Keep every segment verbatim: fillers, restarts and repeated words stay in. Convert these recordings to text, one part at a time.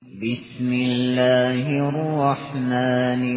بسم الله الرحمن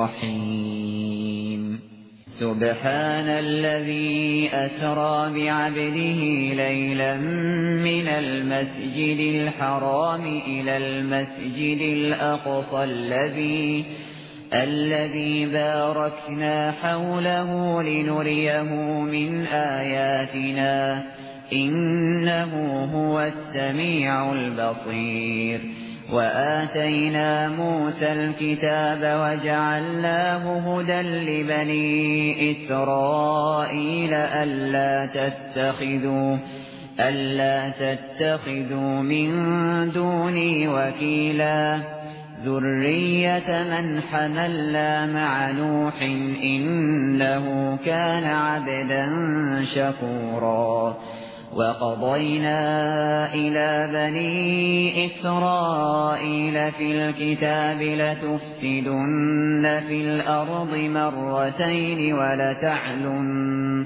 الرحيم سبحان الذي أسرى بعبده ليلا من المسجد الحرام إلى المسجد الأقصى الذي الذي باركنا حوله لنريه من آياتنا إنه هو السميع البصير وآتينا موسى الكتاب وجعلناه هدى لبني إسرائيل ألا تتخذوا ألا تتخذوا من دوني وكيلا ذرية من حملنا مع نوح إنه كان عبدا شكورا وقضينا إلى بني إسرائيل في الكتاب لتفسدن في الأرض مرتين ولتعلن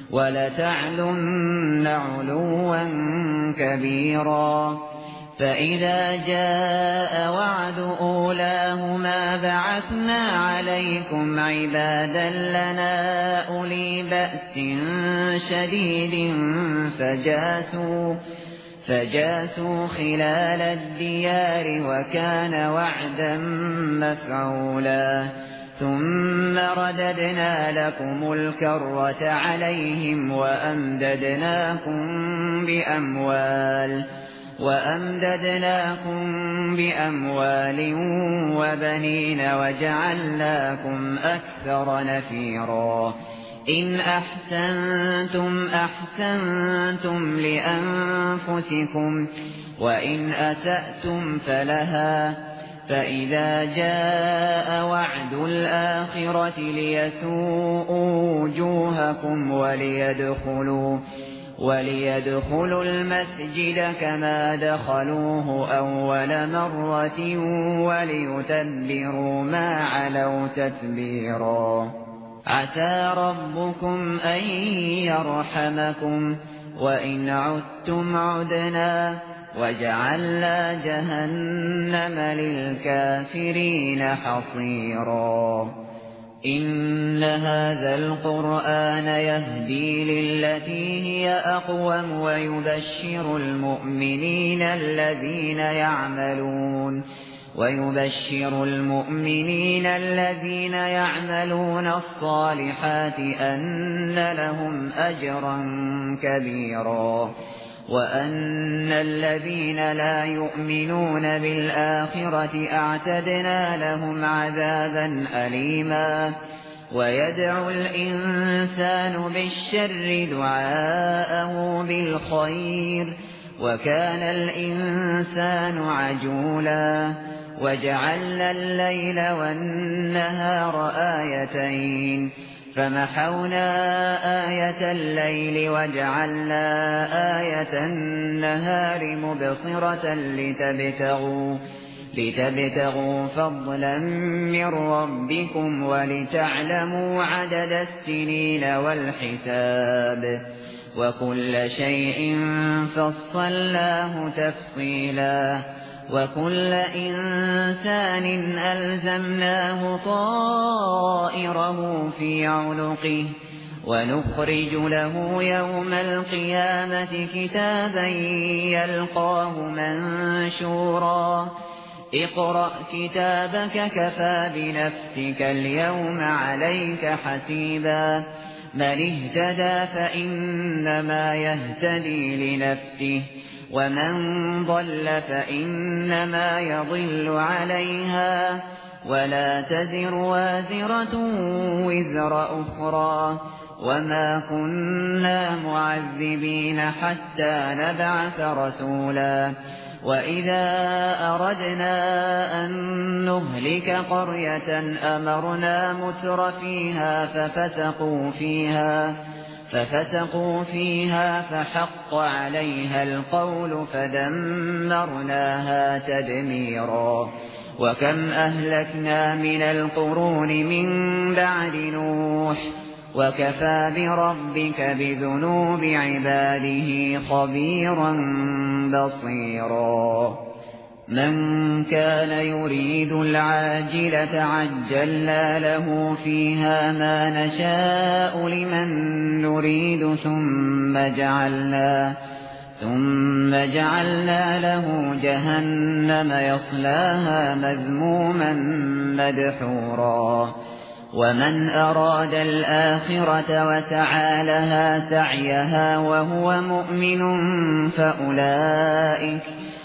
ولتعلن علوا كبيرا فإذا جاء وعد أولاهما بعثنا عليكم عبادا لنا أولي بأس شديد فجاسوا فجاسوا خلال الديار وكان وعدا مفعولا ثم رددنا لكم الكرة عليهم وأمددناكم بأموال وأمددناكم بأموال وبنين وجعلناكم أكثر نفيرا إن أحسنتم أحسنتم لأنفسكم وإن أسأتم فلها فإذا جاء وعد الآخرة ليسوءوا وجوهكم وليدخلوا وليدخلوا المسجد كما دخلوه أول مرة وليتبروا ما علوا تتبيرا عسى ربكم أن يرحمكم وإن عدتم عدنا وجعلنا جهنم للكافرين حصيرا إن هذا القرآن يهدي للتي هي أقوم ويبشر المؤمنين الذين يعملون ويبشر المؤمنين الذين يعملون الصالحات أن لهم أجرا كبيرا وأن الذين لا يؤمنون بالآخرة أعتدنا لهم عذابا أليما ويدعو الإنسان بالشر دعاءه بالخير وكان الإنسان عجولا وجعلنا الليل والنهار آيتين فمحونا آية الليل وجعلنا آية النهار مبصرة لتبتغوا, لتبتغوا فضلا من ربكم ولتعلموا عدد السنين والحساب وكل شيء فصلناه تفصيلا وكل إنسان ألزمناه طائره في عنقه ونخرج له يوم القيامة كتابا يلقاه منشورا اقرأ كتابك كفى بنفسك اليوم عليك حسيبا من اهتدى فإنما يهتدي لنفسه ومن ضل فإنما يضل عليها ولا تزر وازرة وزر أخرى وما كنا معذبين حتى نبعث رسولا وإذا أردنا أن نهلك قرية أمرنا متر فيها ففسقوا فيها ففسقوا فيها فحق عليها القول فدمرناها تدميرا وكم أهلكنا من القرون من بعد نوح وكفى بربك بذنوب عباده خبيرا بصيرا. من كان يريد العاجلة عجلنا له فيها ما نشاء لمن نريد ثم جعلنا ثم جعلنا له جهنم يصلاها مذموما مدحورا ومن أراد الآخرة وسعى لها سعيها وهو مؤمن فأولئك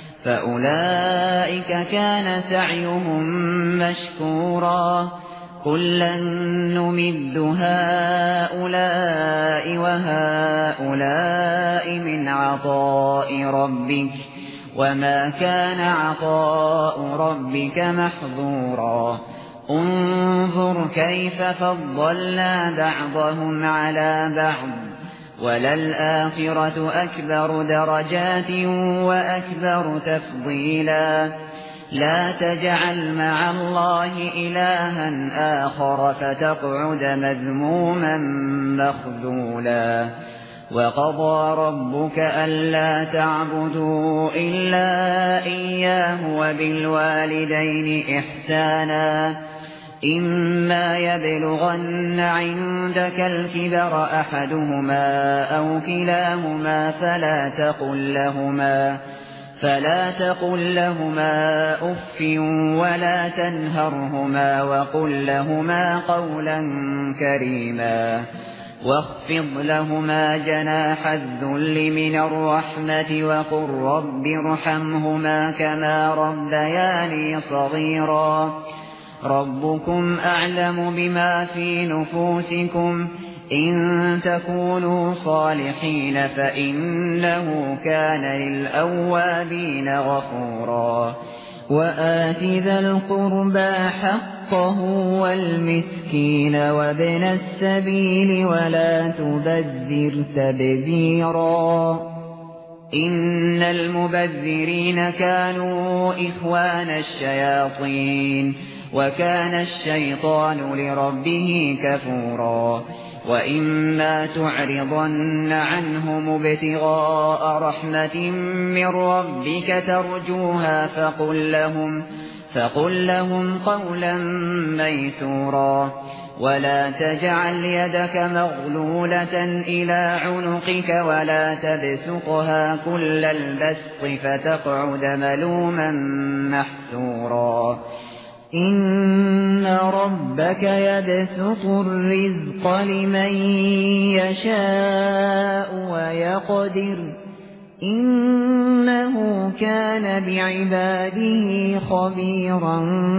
فأولئك كان سعيهم مشكورا كلا نمد هؤلاء وهؤلاء من عطاء ربك وما كان عطاء ربك محظورا انظر كيف فضلنا بعضهم على بعض وللآخرة أكبر درجات وأكبر تفضيلا لا تجعل مع الله إلها آخر فتقعد مذموما مخذولا وقضى ربك ألا تعبدوا إلا إياه وبالوالدين إحسانا إما يبلغن عندك الكبر أحدهما أو كلاهما فلا تقل لهما فلا تقل لهما أف ولا تنهرهما وقل لهما قولا كريما واخفض لهما جناح الذل من الرحمة وقل رب ارحمهما كما ربياني صغيرا ربكم أعلم بما في نفوسكم إن تكونوا صالحين فإنه كان للأوابين غفورا وآت ذا القربى حقه والمسكين وابن السبيل ولا تبذر تبذيرا إن المبذرين كانوا إخوان الشياطين وكان الشيطان لربه كفورا وإما تعرضن عنهم ابتغاء رحمة من ربك ترجوها فقل لهم, فقل لهم قولا ميسورا ولا تجعل يدك مغلولة إلى عنقك ولا تبسطها كل البسط فتقعد ملوما محسورا إن ربك يبسط الرزق لمن يشاء ويقدر إنه كان بعباده خبيرا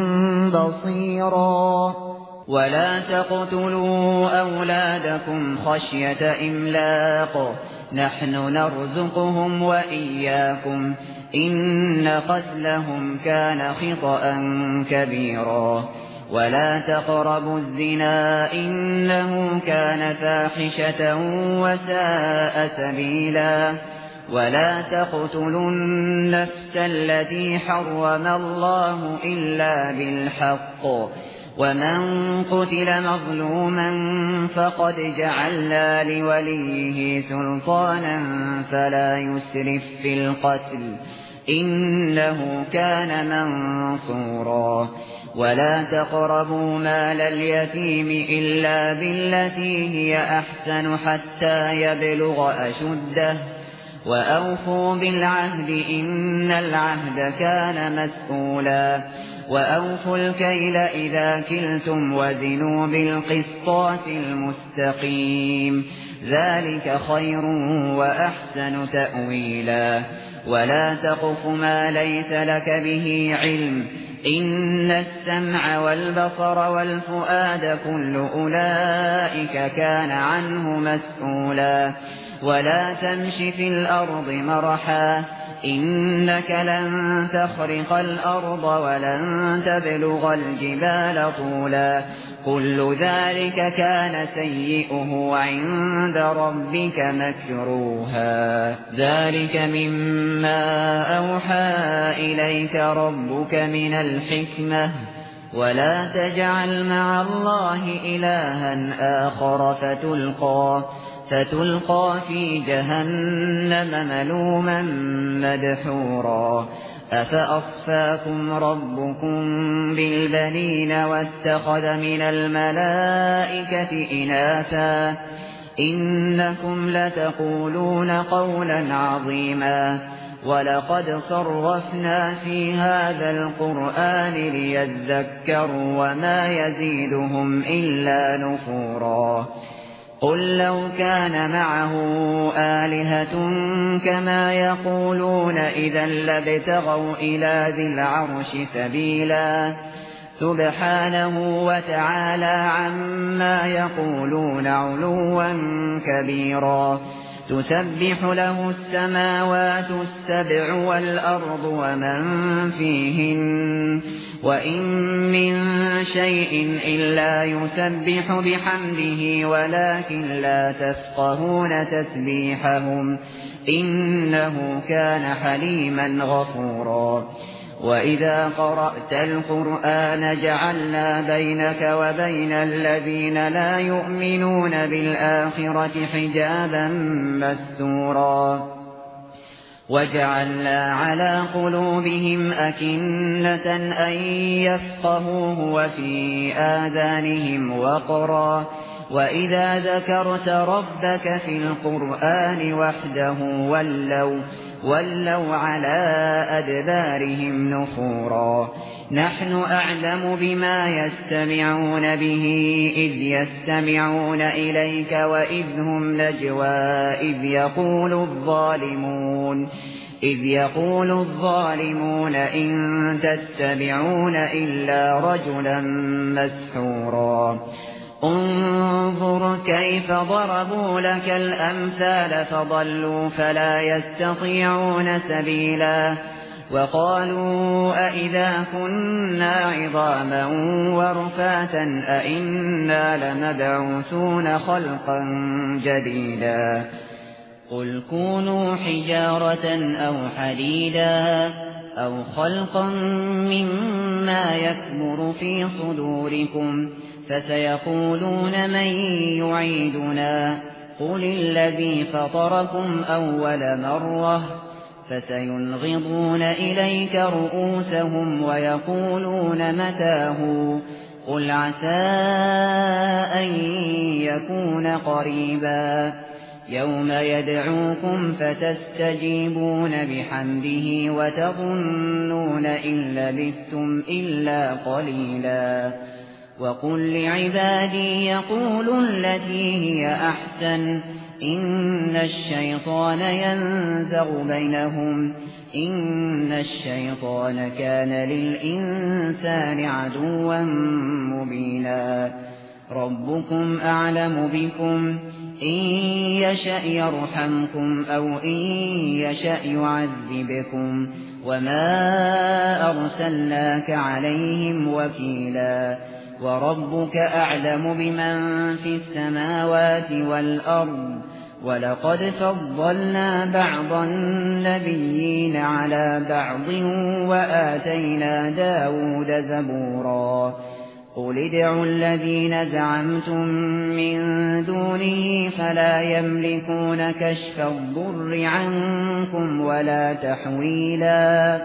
بصيرا ولا تقتلوا أولادكم خشية إملاق نحن نرزقهم وإياكم إن قتلهم كان خطأ كبيرا ولا تقربوا الزنا إنه كان فاحشة وساء سبيلا ولا تقتلوا النفس التي حرم الله إلا بالحق ومن قتل مظلوما فقد جعلنا لوليه سلطانا فلا يسرف في القتل إنه كان منصورا ولا تقربوا مال اليتيم إلا بالتي هي أحسن حتى يبلغ أشده وأوفوا بالعهد إن العهد كان مسؤولا وأوفوا الكيل إذا كلتم وزنوا بالقسطاس المستقيم ذلك خير وأحسن تأويلا ولا تقف ما ليس لك به علم إن السمع والبصر والفؤاد كل أولئك كان عنه مسؤولا ولا تمش في الأرض مرحا إنك لن تخرق الأرض ولن تبلغ الجبال طولا كل ذلك كان سيئه عند ربك مكروها ذلك مما أوحى إليك ربك من الحكمة ولا تجعل مع الله إلها آخر فتلقى فتلقى في جهنم ملوما مدحورا أفأصفاكم ربكم بالبنين واتخذ من الملائكة إناثا إنكم لتقولون قولا عظيما ولقد صرفنا في هذا القرآن ليذكروا وما يزيدهم إلا نفورا قل لو كان معه آلهة كما يقولون إذا لابتغوا إلى ذي العرش سبيلا سبحانه وتعالى عما يقولون علوا كبيرا تسبح له السماوات السبع والأرض ومن فيهن وإن من شيء إلا يسبح بحمده ولكن لا تفقهون تسبيحهم إنه كان حليما غفورا وإذا قرأت القرآن جعلنا بينك وبين الذين لا يؤمنون بالآخرة حجابا مستورا وجعلنا على قلوبهم أكنة أن يفقهوه وفي آذانهم وقرا وإذا ذكرت ربك في القرآن وحده ولوا ولوا على أدبارهم نفورا نحن أعلم بما يستمعون به إذ يستمعون إليك وإذ هم نجوى إذ يقول الظالمون إذ يقول الظالمون إن تتبعون إلا رجلا مسحورا انظر كيف ضربوا لك الأمثال فضلوا فلا يستطيعون سبيلا وقالوا أئذا كنا عظاما ورفاتا أئنا لمبعوثون خلقا جديدا قل كونوا حجارة أو حديدا أو خلقا مما يكبر في صدوركم فسيقولون من يعيدنا قل الذي فطركم أول مرة فسينغضون إليك رؤوسهم ويقولون متاه قل عسى أن يكون قريبا يوم يدعوكم فتستجيبون بحمده وتظنون إن لبثتم إلا قليلا وقل لعبادي يقولوا التي هي أحسن إن الشيطان ينزغ بينهم إن الشيطان كان للإنسان عدوا مبينا ربكم أعلم بكم إن يشأ يرحمكم أو إن يشأ يعذبكم وما أرسلناك عليهم وكيلا وربك أعلم بمن في السماوات والأرض ولقد فضلنا بعض النبيين على بعض وآتينا داود زبورا قل ادعوا الذين زعمتم من دونه فلا يملكون كشف الضر عنكم ولا تحويلا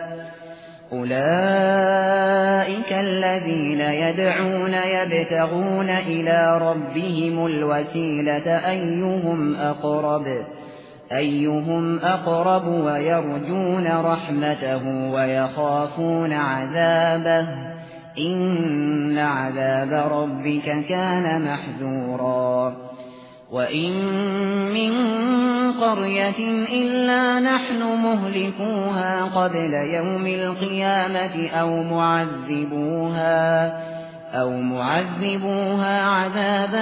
أولئك الذين يدعون يبتغون إلى ربهم الوسيلة أيهم أقرب أيهم أقرب ويرجون رحمته ويخافون عذابه إن عذاب ربك كان محذورا وإن من قرية إلا نحن مهلكوها قبل يوم القيامة أو معذبوها أو معذبوها عذابا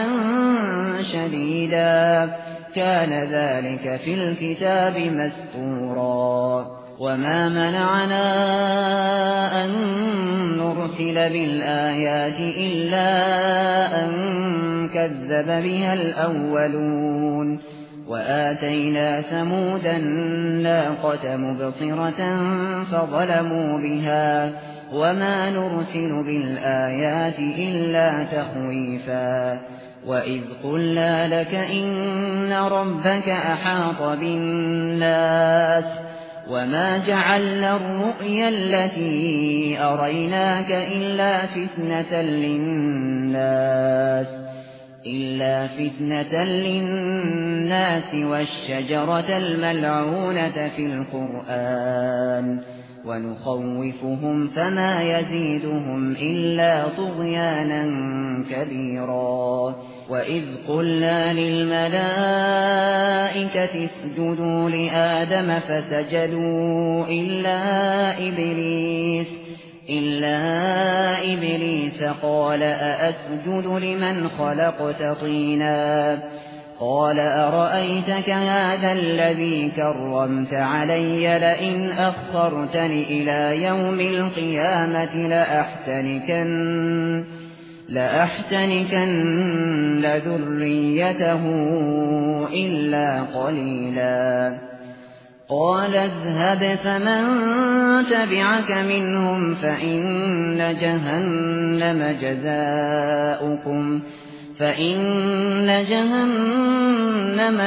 شديدا كان ذلك في الكتاب مسطورا وما منعنا أن نرسل بالآيات إلا أن كذب بها الأولون وآتينا ثمود الناقة مبصرة فظلموا بها وما نرسل بالآيات إلا تخويفا وإذ قلنا لك إن ربك أحاط بالناس وما جعلنا الرؤيا التي أريناك إلا فتنة للناس إلا فتنة للناس والشجرة الملعونة في القرآن ونخوفهم فما يزيدهم إلا طغيانا كبيرا وإذ قلنا للملائكة اسجدوا لآدم فسجدوا إلا إبليس إلا إبليس قال أأسجد لمن خلقت طينا قال أرأيتك هذا الذي كرمت علي لئن أخرتني إلى يوم القيامة لأحتنكن لأحتنكن ذريته إلا قليلا قال اذهب فمن تبعك منهم فإن جهنم جزاؤكم فإن جهنم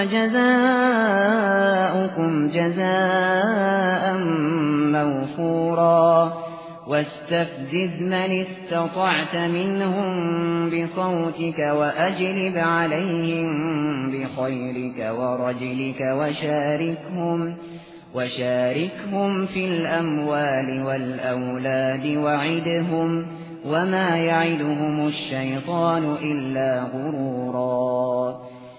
جزاؤكم جزاء موفورا واستفزز من استطعت منهم بصوتك وأجلب عليهم بخيرك ورجلك وشاركهم وشاركهم في الأموال والأولاد وعدهم وما يعدهم الشيطان إلا غرورا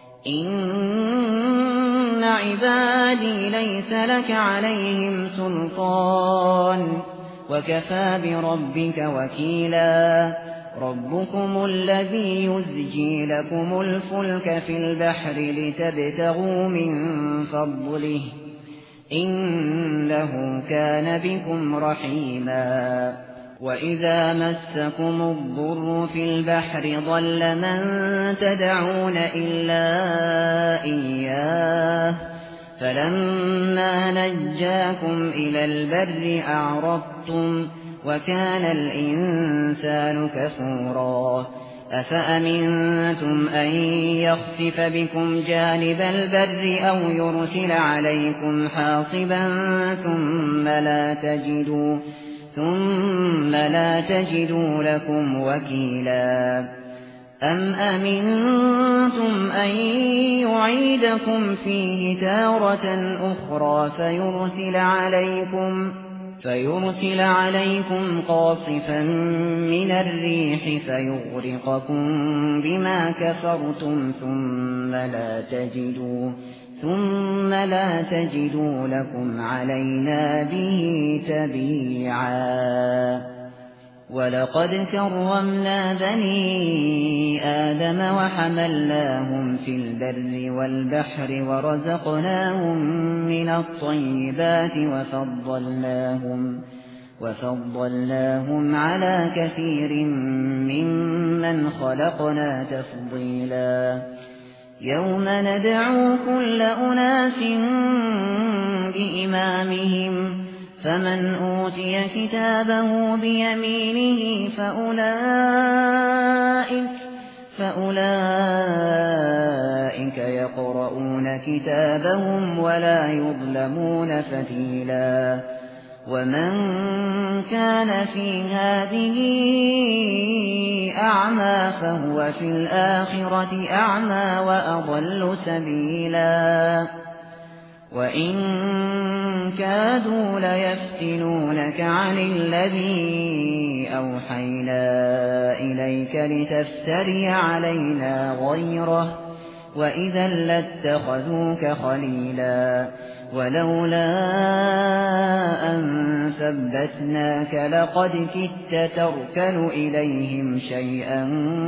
إن عبادي ليس لك عليهم سلطان وكفى بربك وكيلا ربكم الذي يزجي لكم الفلك في البحر لتبتغوا من فضله إنه كان بكم رحيما وإذا مسكم الضر في البحر ضل من تدعون إلا إياه فلما نجاكم إلى البر أعرضتم وكان الإنسان كفورا أفأمنتم أن يخسف بكم جانب البر أو يرسل عليكم حاصبا ثم لا تجدوا ثم لا تجدوا لكم وكيلا أم أمنتم أن يعيدكم فيه تارة أخرى فيرسل عليكم فيرسل عليكم قاصفا من الريح فيغرقكم بما كفرتم ثم لا تجدوا ثم لا تجدوا لكم علينا به تبيعا ولقد كرمنا بني آدم وحملناهم في البر والبحر ورزقناهم من الطيبات وفضلناهم وفضلناهم على كثير ممن خلقنا تفضيلا يوم ندعو كل أناس بإمامهم فمن أوتي كتابه بيمينه فأولئك فأولئك يقرؤون كتابهم ولا يظلمون فتيلا ومن كان في هذه أعمى فهو في الآخرة أعمى وأضل سبيلا وإن كادوا ليفتنونك عن الذي أوحينا إليك لتفتري علينا غيره وإذا لاتخذوك خليلا ولولا أن ثبتناك لقد كدت تركن إليهم شيئا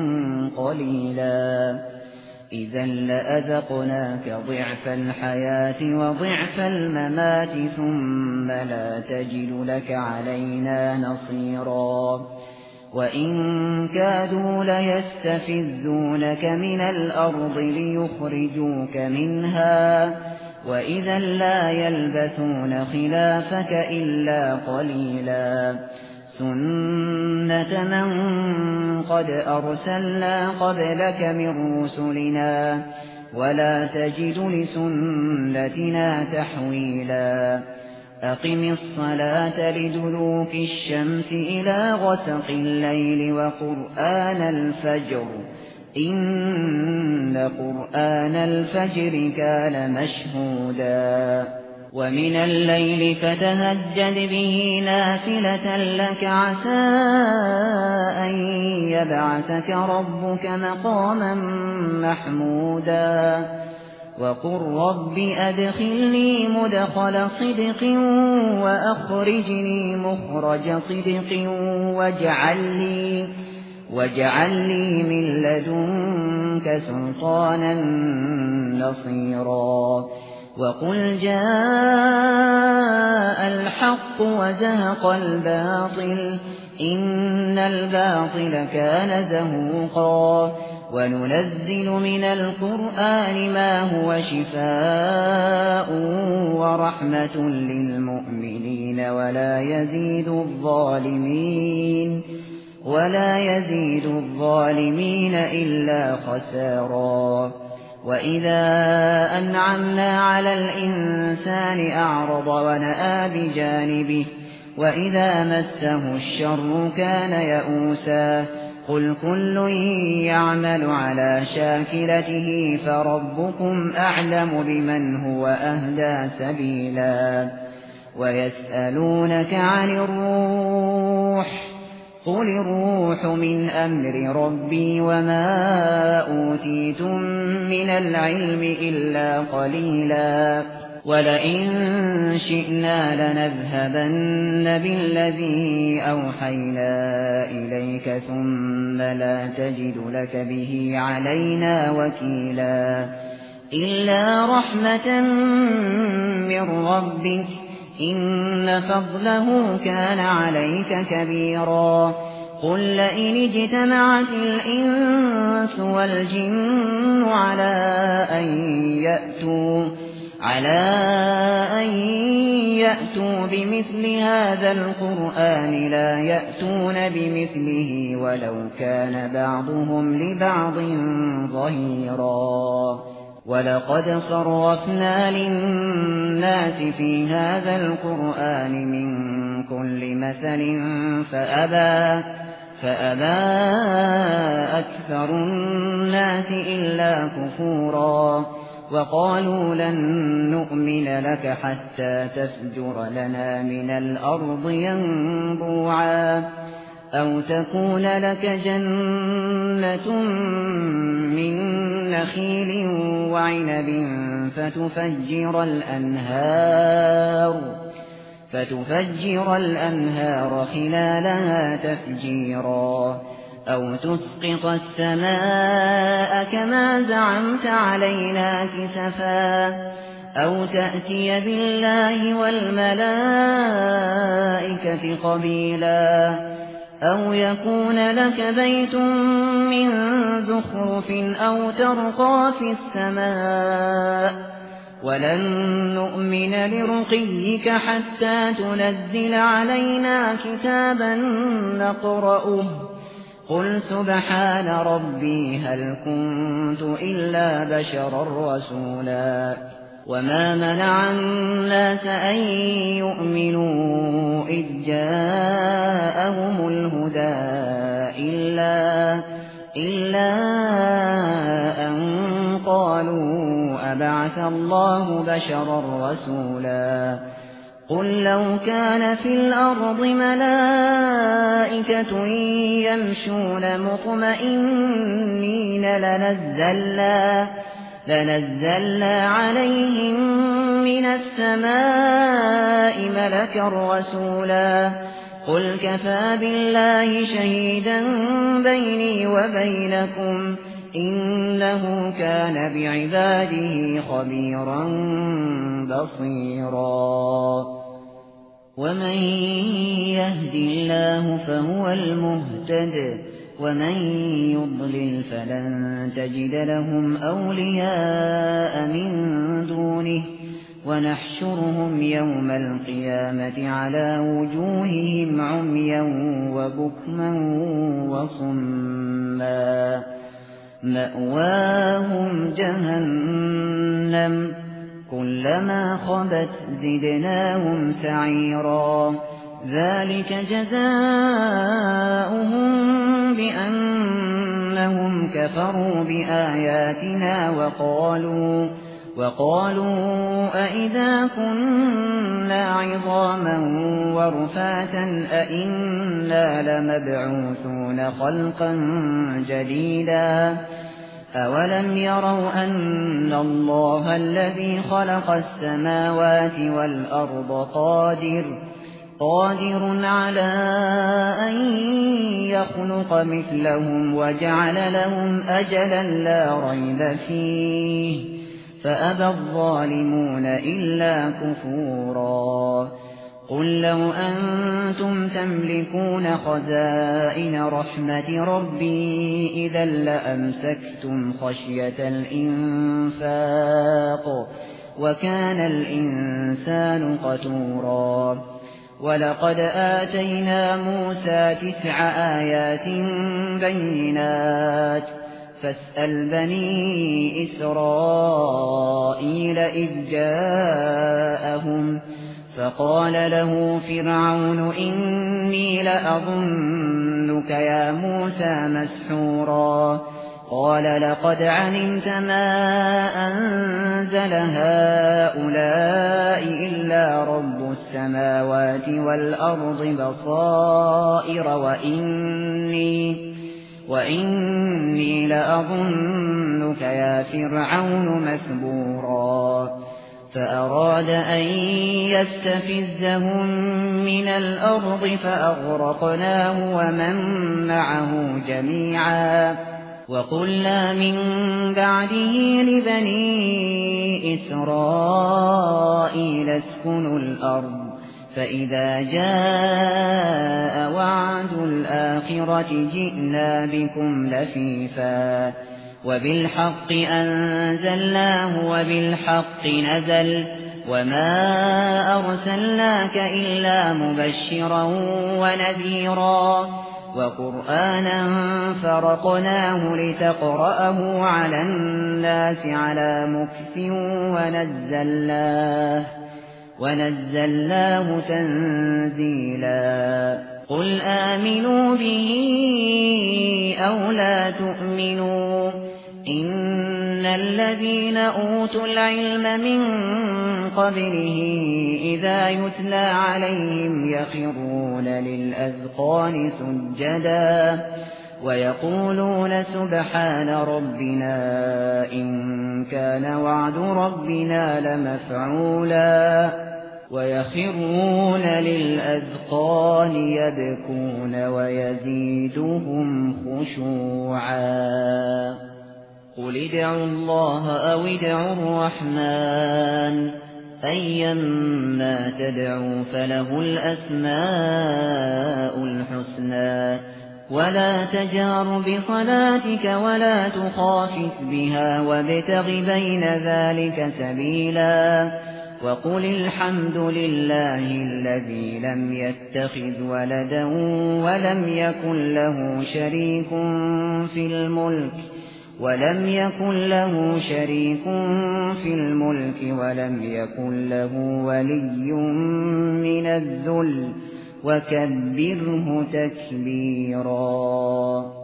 قليلا إذا لأذقناك ضعف الحياة وضعف الممات ثم لا تجد لك علينا نصيرا وإن كادوا ليستفزونك من الأرض ليخرجوك منها وإذا لا يلبثون خلافك إلا قليلا سنة من قد أرسلنا قبلك من رسلنا ولا تجد لسنتنا تحويلا أقم الصلاة لدلوك الشمس إلى غسق الليل وقرآن الفجر إن قرآن الفجر كان مشهودا ومن الليل فتهجد به نافلة لك عسى أن يبعثك ربك مقاما محمودا وقل رب أدخلني مدخل صدق وأخرجني مخرج صدق واجعل لي واجعل لي من لدنك سلطانا نصيرا وقل جاء الحق وزهق الباطل إن الباطل كان زهوقا وننزل من القرآن ما هو شفاء ورحمة للمؤمنين ولا يزيد الظالمين ولا يزيد الظالمين إلا خسارا وإذا أنعمنا على الإنسان أعرض ونأى بجانبه وإذا مسه الشر كان يئوسا قل كل يعمل على شاكلته فربكم أعلم بمن هو أهدى سبيلا ويسألونك عن الروح قل الروح من أمر ربي وما أوتيتم من العلم إلا قليلا ولئن شئنا لنذهبن بالذي أوحينا إليك ثم لا تجد لك به علينا وكيلا إلا رحمة من ربك إن فضله كان عليك كبيرا قل لئن اجتمعت الإنس والجن على أن يأتوا على أن يأتوا بمثل هذا القرآن لا يأتون بمثله ولو كان بعضهم لبعض ظهيرا ولقد صرفنا للناس في هذا القرآن من كل مثل فأبى فأبى أكثر الناس إلا كفورا وقالوا لن نؤمن لك حتى تفجر لنا من الأرض ينبوعا أو تكون لك جنة من نخيل وعنب فتفجر الأنهار فتفجر الأنهار خلالها تفجيرا أو تسقط السماء كما زعمت علينا كسفا أو تأتي بالله والملائكة قبيلا أو يكون لك بيت من زخرف أو ترقى في السماء ولن نؤمن لرقيك حتى تنزل علينا كتابا نقرأه قل سبحان ربي هل كنت إلا بشرا رسولا وما منع الناس أن يؤمنوا إذ جاءهم الهدى إلا, إلا أن قالوا أبعث الله بشرا رسولا قل لو كان في الأرض ملائكة يمشون مطمئنين لنزلنا لنزلنا عليهم من السماء ملكا رسولا قل كفى بالله شهيدا بيني وبينكم إنه كان بعباده خبيرا بصيرا ومن يهد الله فهو المهتد ومن يضلل فلن تجد لهم أولياء من دونه ونحشرهم يوم القيامة على وجوههم عميا وبكما وصما مأواهم جهنم كلما خبت زدناهم سعيرا ذلك جزاؤهم بأنهم كفروا بآياتنا وقالوا وقالوا أئذا كنا عظاما ورفاتا أئنا لمبعوثون خلقا جديدا أولم يروا أن الله الذي خلق السماوات والأرض قادر قادر على أن يخلق مثلهم وجعل لهم أجلا لا ريب فيه فأبى الظالمون إلا كفورا قل لو أنتم تملكون خزائن رحمة ربي إذا لأمسكتم خشية الإنفاق وكان الإنسان قتورا ولقد آتينا موسى تسع آيات بينات فاسأل بني إسرائيل إذ جاءهم فقال له فرعون إني لأظنك يا موسى مسحورا قال لقد علمت ما أنزل هؤلاء إلا رب السماوات والأرض بصائر وإني وإني لأظنك يا فرعون مثبورا فأراد أن يستفزهم من الأرض فأغرقناه ومن معه جميعا وقلنا من بعده لبني إسرائيل اسكنوا الأرض فإذا جاء وعد الآخرة جئنا بكم لفيفا وبالحق أنزلناه وبالحق نزل وما أرسلناك إلا مبشرا ونذيرا وقرآنا فرقناه لتقرأه على الناس على مكث ونزلناه ونزلناه تنزيلا قل آمنوا به أو لا تؤمنوا إن الذين أوتوا العلم من قبله إذا يتلى عليهم يخرون للأذقان سجدا ويقولون سبحان ربنا إن كان وعد ربنا لمفعولا ويخرون للأذقان يبكون ويزيدهم خشوعا قل ادعوا الله أو ادعوا الرحمن أيما تدعوا فله الأسماء الحسنى ولا تجهر بصلاتك ولا تخافت بها وابتغ بين ذلك سبيلا وقل الحمد لله الذي لم يتخذ ولدا ولم يكن له شريك في الملك ولم يكن له شريك في الملك ولم يكن له ولي من الذل وكبره تكبيرا.